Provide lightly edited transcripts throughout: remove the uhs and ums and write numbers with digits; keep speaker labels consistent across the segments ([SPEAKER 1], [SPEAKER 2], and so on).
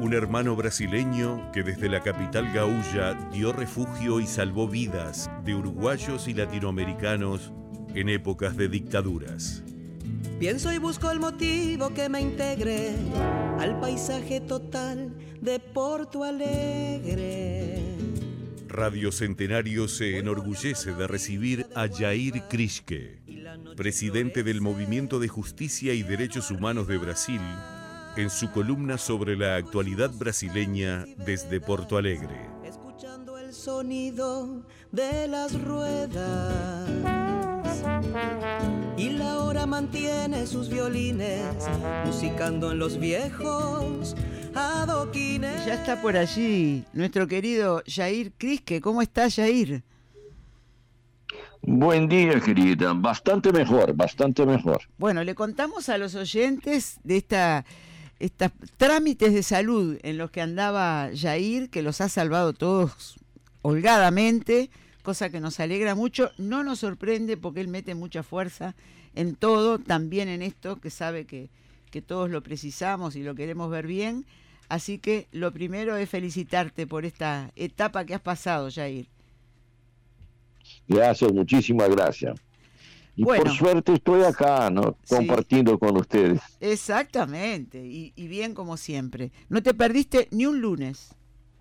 [SPEAKER 1] Un hermano brasileño que desde la capital gaúcha dio refugio y salvó vidas de uruguayos y latinoamericanos en épocas de dictaduras.
[SPEAKER 2] Pienso y busco el motivo que me integre al paisaje total de Porto Alegre.
[SPEAKER 1] Radio Centenario se enorgullece de recibir a Jair Krischke, presidente del Movimiento de Justicia y Derechos Humanos de Brasil, en su columna sobre la actualidad brasileña desde Porto Alegre.
[SPEAKER 2] Escuchando el sonido de las ruedas y la hora mantiene sus violines musicando en los viejos adoquines.
[SPEAKER 3] Ya está por allí nuestro querido Jair Krischke. ¿Cómo estás, Jair?
[SPEAKER 4] Buen día, querida. Bastante mejor, bastante mejor.
[SPEAKER 3] Bueno, le contamos a los oyentes de estos trámites de salud en los que andaba Jair, que los ha salvado todos holgadamente, cosa que nos alegra mucho. No nos sorprende porque él mete mucha fuerza en todo, también en esto, que sabe que todos lo precisamos y lo queremos ver bien. Así que lo primero es felicitarte por esta etapa que has pasado, Jair.
[SPEAKER 4] Gracias, muchísimas gracias. Y
[SPEAKER 3] bueno,
[SPEAKER 4] por suerte estoy acá, ¿no? Compartiendo sí, con ustedes.
[SPEAKER 3] Exactamente, y bien como siempre. No te perdiste ni un lunes.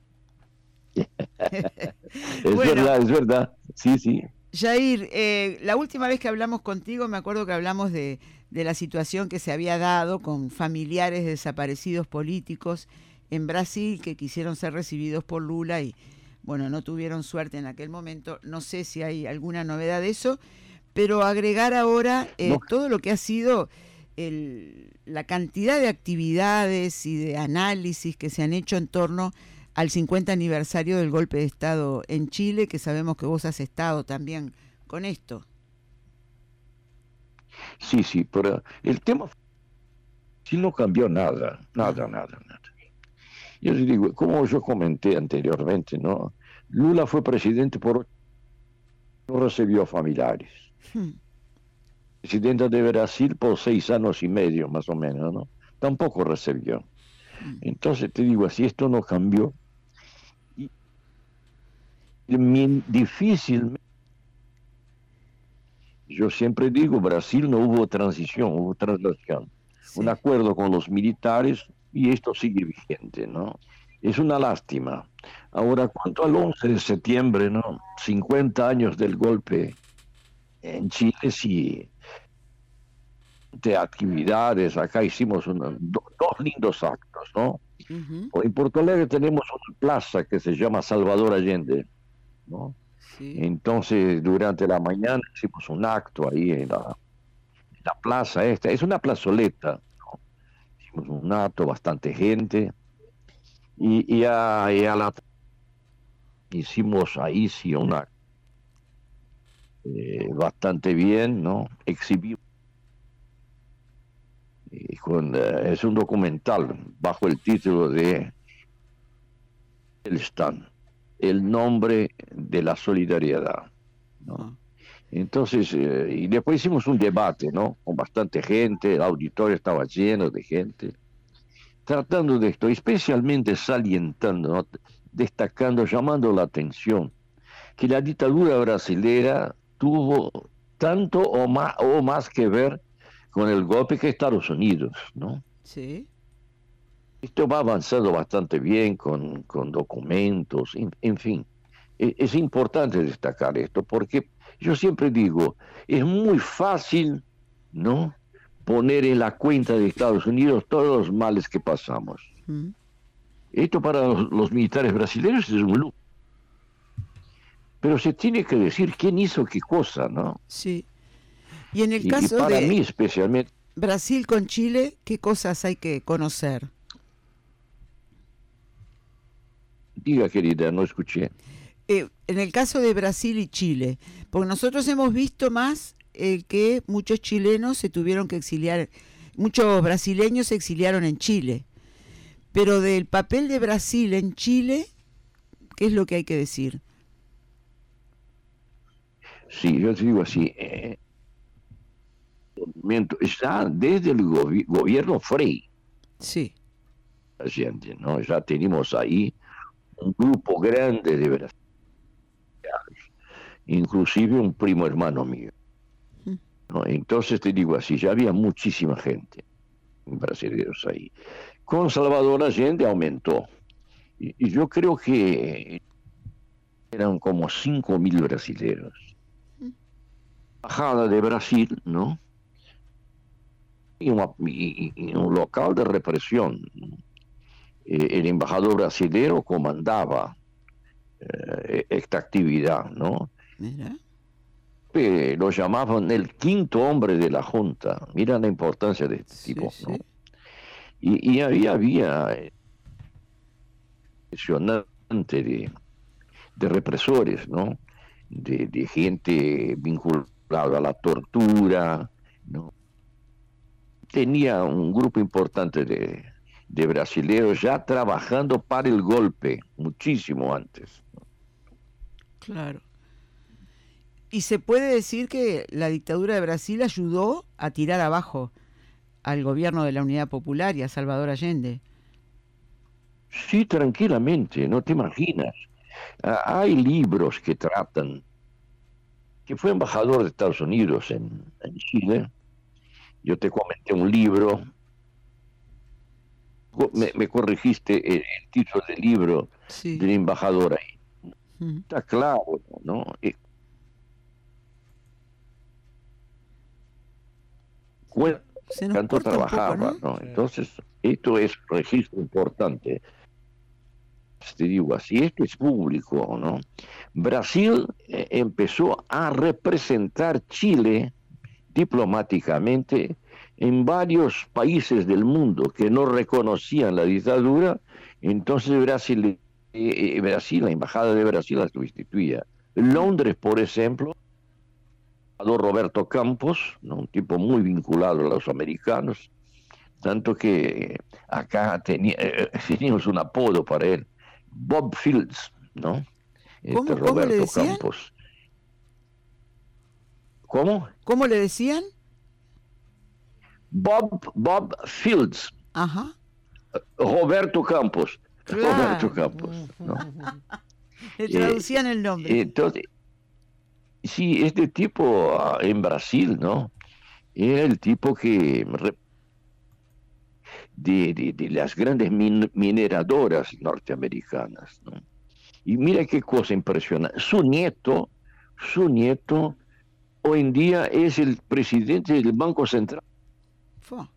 [SPEAKER 4] Bueno, es verdad. Sí, sí.
[SPEAKER 3] Jair, la última vez que hablamos contigo, me acuerdo que hablamos de la situación que se había dado con familiares de desaparecidos políticos en Brasil que quisieron ser recibidos por Lula y, bueno, no tuvieron suerte en aquel momento. No sé si hay alguna novedad de eso, pero agregar ahora todo lo que ha sido la cantidad de actividades y de análisis que se han hecho en torno al 50 aniversario del golpe de Estado en Chile, que sabemos que vos has estado también con esto.
[SPEAKER 4] Sí, sí, pero el tema sí no cambió nada. Yo digo, como yo comenté anteriormente, ¿no? Lula fue presidente no recibió familiares. Presidenta de Brasil por 6 años y medio, más o menos, ¿no? Tampoco recibió. Entonces te digo, así esto no cambió. Y difícilmente, yo siempre digo, Brasil no hubo transición, hubo traslación. Sí. Un acuerdo con los militares y esto sigue vigente, ¿no? Es una lástima. Ahora, cuanto al 11 de septiembre, ¿no? 50 años del golpe en Chile, sí, de actividades, acá hicimos dos lindos actos, ¿no? Uh-huh. En Porto Alegre tenemos una plaza que se llama Salvador Allende, ¿no? Sí. Entonces, durante la mañana hicimos un acto ahí en la plaza esta, es una plazoleta, ¿no? Hicimos un acto, bastante gente, y a la hicimos ahí sí una bastante bien, ¿no? Exhibimos es un documental bajo el título de el nombre de la solidaridad, ¿no? Entonces, y después hicimos un debate, ¿no? Con bastante gente, el auditorio estaba lleno de gente, tratando de esto, especialmente salientando, ¿no? Destacando, llamando la atención, que la dictadura brasilera tuvo tanto o más que ver con el golpe que Estados Unidos, ¿no?
[SPEAKER 3] Sí.
[SPEAKER 4] Esto va avanzando bastante bien con documentos, en fin. Es importante destacar esto porque yo siempre digo, es muy fácil, ¿no? Poner en la cuenta de Estados Unidos todos los males que pasamos. Esto para los militares brasileños es un lujo. Pero se tiene que decir quién hizo qué cosa, ¿no?
[SPEAKER 3] Sí. Y en el caso
[SPEAKER 4] para
[SPEAKER 3] de
[SPEAKER 4] mí especialmente
[SPEAKER 3] Brasil con Chile, ¿qué cosas hay que conocer?
[SPEAKER 4] Diga, querida, no escuché.
[SPEAKER 3] En el caso de Brasil y Chile, porque nosotros hemos visto más que muchos chilenos se tuvieron que exiliar, muchos brasileños se exiliaron en Chile, pero del papel de Brasil en Chile, ¿qué es lo que hay que decir?
[SPEAKER 4] Sí, yo te digo así, está desde el gobierno Frei.
[SPEAKER 3] Sí.
[SPEAKER 4] Allende, ¿no? Ya tenemos ahí un grupo grande de brasileños, inclusive un primo hermano mío, ¿no? Entonces te digo así, ya había muchísima gente, brasileños ahí. Con Salvador Allende aumentó. Y yo creo que eran como 5.000 brasileños. Embajada de Brasil, ¿no? Y un local de represión. El embajador brasileño comandaba esta actividad, ¿no?
[SPEAKER 3] Mira.
[SPEAKER 4] Lo llamaban el quinto hombre de la Junta. Mira la importancia de este tipo,
[SPEAKER 3] Sí,
[SPEAKER 4] ¿no?
[SPEAKER 3] sí.
[SPEAKER 4] Y ahí había impresionante de represores, ¿no? De gente vinculada a la tortura, ¿no? Tenía un grupo importante de brasileños ya trabajando para el golpe, muchísimo antes.
[SPEAKER 3] Claro. ¿Y se puede decir que la dictadura de Brasil ayudó a tirar abajo al gobierno de la Unidad Popular y a Salvador Allende?
[SPEAKER 4] Sí, tranquilamente, no te imaginas. Hay libros que tratan, que fue embajador de Estados Unidos en Chile. Yo te comenté un libro, me corregiste el título del libro
[SPEAKER 3] Sí.
[SPEAKER 4] del embajador ahí. Está claro, ¿no?
[SPEAKER 3] Se nos
[SPEAKER 4] Cuánto
[SPEAKER 3] corta un poco,
[SPEAKER 4] trabajaba,
[SPEAKER 3] ¿no?
[SPEAKER 4] ¿no? Entonces, esto es registro importante. Te digo así, esto es público, ¿no? Brasil empezó a representar Chile diplomáticamente en varios países del mundo que no reconocían la dictadura. Entonces Brasil, la embajada de Brasil la sustituía. Londres, por ejemplo, Roberto Campos, ¿no? Un tipo muy vinculado a los americanos, tanto que acá teníamos un apodo para él, Bob Fields, ¿no?
[SPEAKER 3] ¿Cómo le
[SPEAKER 4] Roberto
[SPEAKER 3] decían?
[SPEAKER 4] Campos. ¿Cómo?
[SPEAKER 3] ¿Cómo le decían?
[SPEAKER 4] Bob Fields.
[SPEAKER 3] Ajá.
[SPEAKER 4] Roberto Campos.
[SPEAKER 3] Claro.
[SPEAKER 4] Roberto Campos, ¿no?
[SPEAKER 3] Le traducían el nombre.
[SPEAKER 4] Entonces, sí, este tipo en Brasil, ¿no? Era el tipo que de las grandes mineradoras norteamericanas, ¿no? Y mira qué cosa impresionante. Su nieto, hoy en día es el presidente del Banco Central.
[SPEAKER 3] Fua,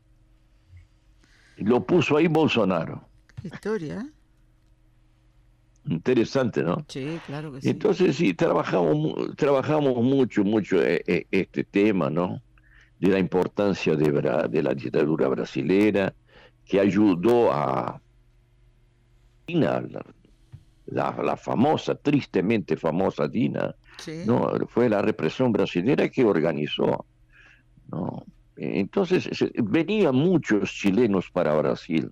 [SPEAKER 4] Lo puso ahí Bolsonaro.
[SPEAKER 3] qué historia, ¿eh?
[SPEAKER 4] Interesante, ¿no?
[SPEAKER 3] Sí, claro que sí.
[SPEAKER 4] Entonces sí, trabajamos mucho este tema, ¿no? De la importancia de la dictadura brasilera, que ayudó a la famosa, tristemente famosa DINA,
[SPEAKER 3] Sí.
[SPEAKER 4] ¿no? Fue la represión brasilera que organizó, ¿no? Entonces venían muchos chilenos para Brasil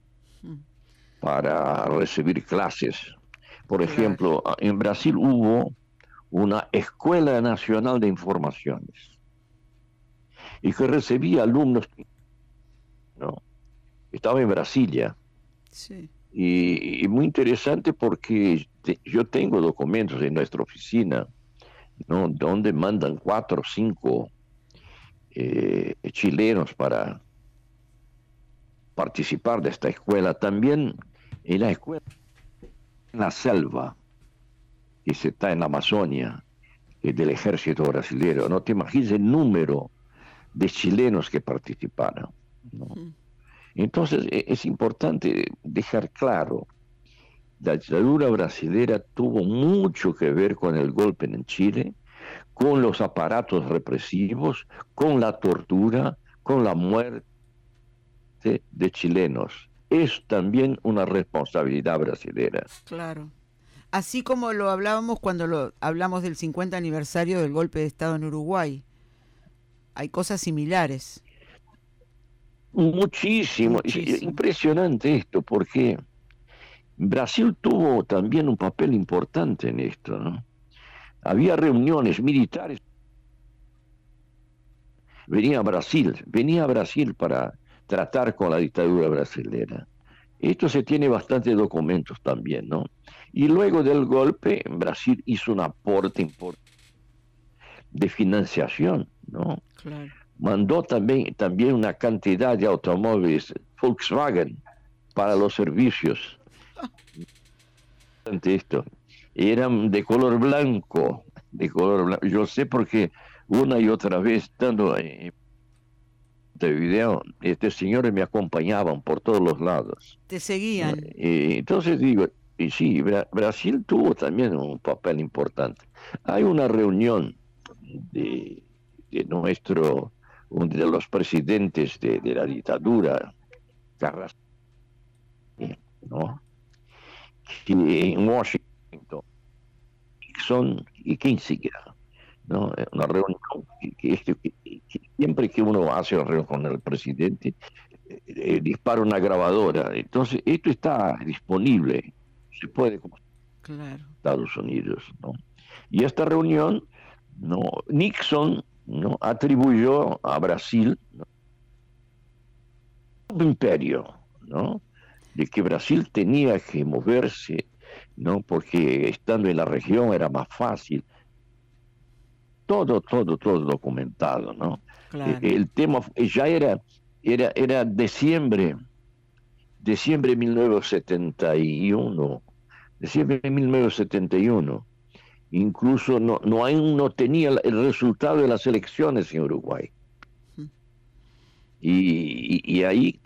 [SPEAKER 4] para recibir clases. Por
[SPEAKER 3] Claro.
[SPEAKER 4] ejemplo, en Brasil hubo una Escuela Nacional de Informaciones y que recibía alumnos, ¿no? Estaba en Brasilia.
[SPEAKER 3] Sí.
[SPEAKER 4] Y muy interesante porque yo tengo documentos en nuestra oficina, ¿no? Donde mandan 4 o 5 chilenos para participar de esta escuela. También en la escuela, en la selva, que se está en la Amazonia, del ejército brasileño. No te imaginas el número de chilenos que participaron, ¿no? Entonces es importante dejar claro, la dictadura brasilera tuvo mucho que ver con el golpe en Chile, con los aparatos represivos, con la tortura, con la muerte de chilenos. Es también una responsabilidad brasilera.
[SPEAKER 3] Claro. Así como lo hablábamos cuando hablamos del 50 aniversario del golpe de Estado en Uruguay. Hay cosas similares.
[SPEAKER 4] Muchísimo. Impresionante esto, porque Brasil tuvo también un papel importante en esto, ¿no? Había reuniones militares. Venía a Brasil para tratar con la dictadura brasileña. Esto se tiene bastantes documentos también, ¿no? Y luego del golpe, Brasil hizo un aporte importante de financiación, ¿no?
[SPEAKER 3] Claro.
[SPEAKER 4] Mandó también una cantidad de automóviles Volkswagen para los servicios. Ante esto, eran de color blanco, Yo sé porque una y otra vez, estando en de video, señores me acompañaban por todos los lados.
[SPEAKER 3] Te seguían.
[SPEAKER 4] Entonces digo, y sí, Brasil tuvo también un papel importante. Hay una reunión de uno de los presidentes de la dictadura, Carrasco, ¿no? Que en Washington, Nixon y Kissinger, ¿no? Una reunión que siempre que uno hace una reunión con el presidente, dispara una grabadora. Entonces, esto está disponible, se puede como
[SPEAKER 3] claro.
[SPEAKER 4] Estados Unidos, ¿no? Y esta reunión, ¿no? Nixon, ¿no?, atribuyó a Brasil, ¿no?, un imperio, ¿no?, de que Brasil tenía que moverse, ¿no?, porque estando en la región era más fácil. Todo documentado, ¿no?
[SPEAKER 3] Claro.
[SPEAKER 4] El tema ya era diciembre de 1971, diciembre de 1971. Incluso no tenía el resultado de las elecciones en Uruguay. Y ahí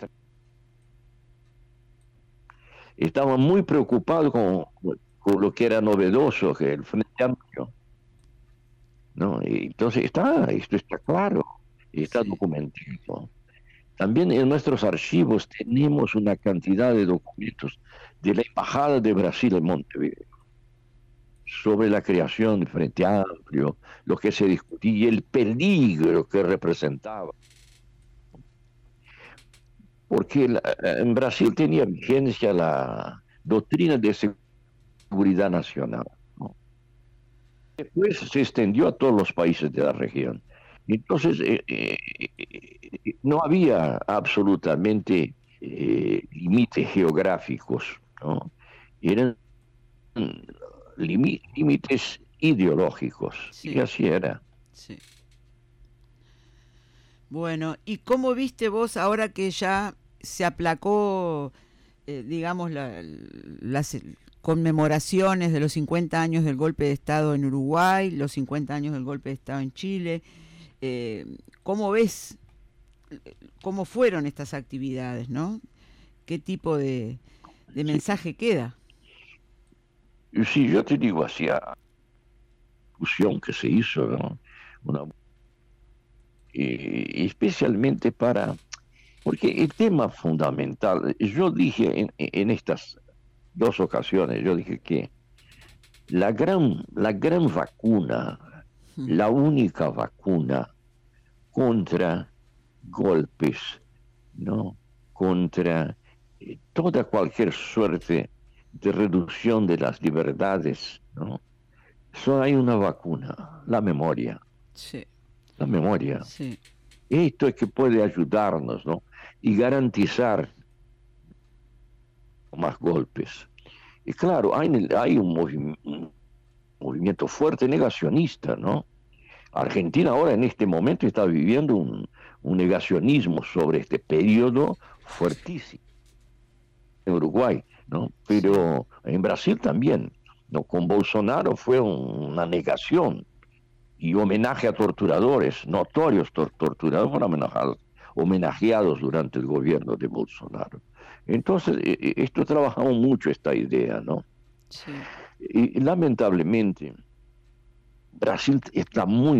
[SPEAKER 4] estaban muy preocupados con lo que era novedoso, que el Frente Amplio, ¿no? Y entonces esto está claro, está documentado. También en nuestros archivos tenemos una cantidad de documentos de la Embajada de Brasil en Montevideo sobre la creación del Frente Amplio, lo que se discutía y el peligro que representaba. Porque en Brasil tenía vigencia la doctrina de seguridad nacional, ¿no? Después se extendió a todos los países de la región. Entonces, no había absolutamente límites geográficos, ¿no? Eran límites ideológicos,
[SPEAKER 3] Sí.
[SPEAKER 4] Y así era.
[SPEAKER 3] Sí. Bueno, ¿y cómo viste vos ahora que ya se aplacó, digamos, las conmemoraciones de los 50 años del golpe de Estado en Uruguay, los 50 años del golpe de Estado en Chile? ¿Cómo ves, cómo fueron estas actividades, ¿no? ¿Qué tipo de mensaje queda?
[SPEAKER 4] Sí, yo te digo, hacia la discusión que se hizo, ¿no?, especialmente porque el tema fundamental, yo dije en estas dos ocasiones, yo dije que la gran vacuna, la única vacuna contra golpes, ¿no?, contra cualquier suerte de reducción de las libertades, ¿no?, solo hay una vacuna: la memoria.
[SPEAKER 3] Sí.
[SPEAKER 4] La memoria.
[SPEAKER 3] Sí.
[SPEAKER 4] Esto es que puede ayudarnos, ¿no?, y garantizar más golpes. Y claro, hay un movimiento fuerte negacionista, ¿no? Argentina ahora en este momento está viviendo un negacionismo sobre este periodo fuertísimo. En Uruguay, ¿no? Pero en Brasil también, ¿no? Con Bolsonaro fue una negación y homenaje a torturadores, notorios torturadores, fueron homenajeados durante el gobierno de Bolsonaro. Entonces, esto trabajamos mucho, esta idea, ¿no?
[SPEAKER 3] Sí.
[SPEAKER 4] Y lamentablemente, Brasil está muy,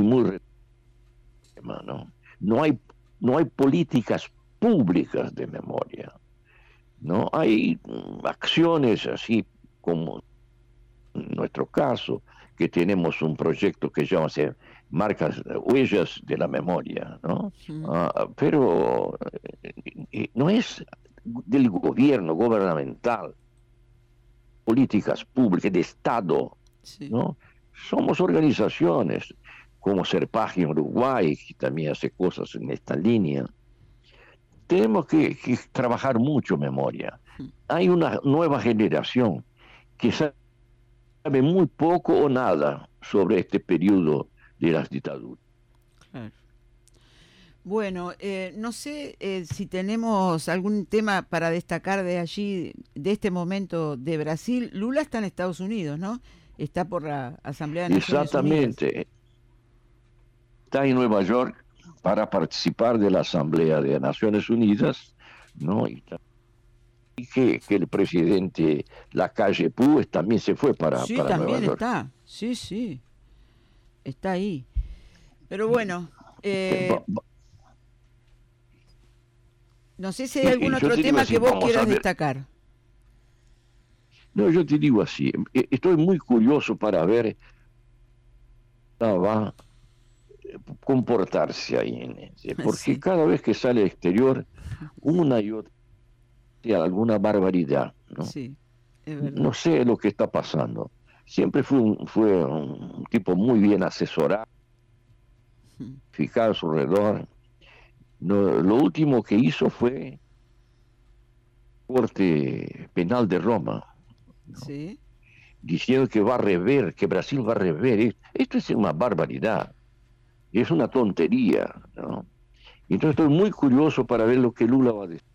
[SPEAKER 4] ¿no? No hay políticas públicas de memoria, ¿no? Hay acciones así como en nuestro caso, que tenemos un proyecto que llama Huellas de la Memoria, ¿no? Pero no es del gobierno gubernamental, políticas públicas de Estado,
[SPEAKER 3] Sí.
[SPEAKER 4] ¿no? Somos organizaciones como Serpag en Uruguay, que también hace cosas en esta línea. Tenemos que trabajar mucho memoria. hay una nueva generación que sabe muy poco o nada sobre este periodo de las dictaduras.
[SPEAKER 3] Claro. Bueno, no sé si tenemos algún tema para destacar de allí, de este momento de Brasil. Lula está en Estados Unidos, ¿no? Está por la Asamblea de Naciones Unidas.
[SPEAKER 4] Exactamente. Está en Nueva York para participar de la Asamblea de Naciones Unidas, ¿no? Y que el presidente Lacalle Pou también se fue para
[SPEAKER 3] Sí,
[SPEAKER 4] Nueva
[SPEAKER 3] también
[SPEAKER 4] York.
[SPEAKER 3] está. Sí, sí. Está ahí. Pero bueno, no sé si hay algún
[SPEAKER 4] Yo
[SPEAKER 3] otro
[SPEAKER 4] te digo
[SPEAKER 3] tema
[SPEAKER 4] así,
[SPEAKER 3] que vos
[SPEAKER 4] vamos a
[SPEAKER 3] quieras
[SPEAKER 4] ver.
[SPEAKER 3] destacar.
[SPEAKER 4] No, yo te digo así, estoy muy curioso para ver cómo va a comportarse ahí, porque
[SPEAKER 3] Sí,
[SPEAKER 4] cada vez que sale al exterior, una y otra, alguna barbaridad, ¿no?
[SPEAKER 3] sí, es verdad.
[SPEAKER 4] No sé lo que está pasando. Siempre fue un tipo muy bien asesorado, eficaz a su alrededor. No, lo último que hizo fue Corte Penal de Roma, ¿no?
[SPEAKER 3] Sí.
[SPEAKER 4] Diciendo que va a rever, que Brasil va a rever. Esto es una barbaridad, es una tontería, ¿no? Entonces estoy muy curioso para ver lo que Lula va a decir.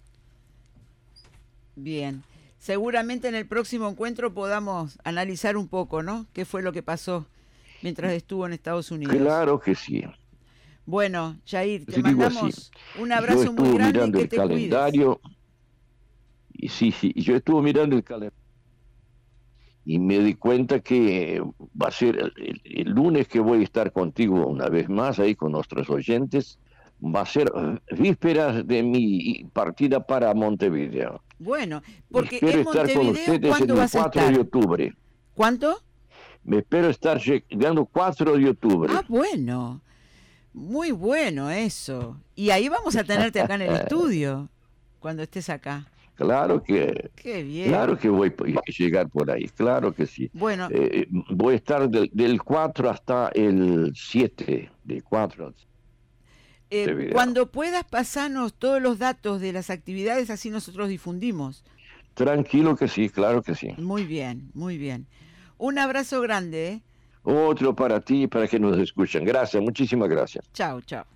[SPEAKER 3] Bien. Seguramente en el próximo encuentro podamos analizar un poco, ¿no? ¿Qué fue lo que pasó mientras estuvo en Estados Unidos?
[SPEAKER 4] Claro que sí.
[SPEAKER 3] Bueno, Jair, te
[SPEAKER 4] Te digo así,
[SPEAKER 3] mandamos un
[SPEAKER 4] yo
[SPEAKER 3] abrazo muy
[SPEAKER 4] estuve
[SPEAKER 3] grande y
[SPEAKER 4] mirando
[SPEAKER 3] que
[SPEAKER 4] el
[SPEAKER 3] te cuides.
[SPEAKER 4] calendario, y sí, yo estuve mirando el calendario y me di cuenta que va a ser el lunes que voy a estar contigo una vez más ahí con nuestros oyentes. Va a ser vísperas de mi partida para Montevideo.
[SPEAKER 3] Bueno, porque
[SPEAKER 4] Espero
[SPEAKER 3] en
[SPEAKER 4] estar con
[SPEAKER 3] Montevideo,
[SPEAKER 4] ustedes
[SPEAKER 3] ¿cuándo
[SPEAKER 4] el
[SPEAKER 3] vas a
[SPEAKER 4] 4 de
[SPEAKER 3] estar?
[SPEAKER 4] octubre.
[SPEAKER 3] ¿Cuánto?
[SPEAKER 4] Me espero estar llegando 4 de octubre.
[SPEAKER 3] Ah, bueno. Muy bueno eso. Y ahí vamos a tenerte acá en el estudio, cuando estés acá.
[SPEAKER 4] Claro que
[SPEAKER 3] Qué bien.
[SPEAKER 4] Claro que voy a llegar por ahí, claro que sí.
[SPEAKER 3] Bueno,
[SPEAKER 4] Voy a estar del 4 hasta el 7, de 4 Montevideo.
[SPEAKER 3] cuando puedas pasarnos todos los datos de las actividades, así nosotros difundimos.
[SPEAKER 4] Tranquilo que sí, claro que sí.
[SPEAKER 3] Muy bien, muy bien. Un abrazo grande, ¿eh?
[SPEAKER 4] Otro para ti y para que nos escuchen. Gracias, muchísimas gracias.
[SPEAKER 3] Chao, chao.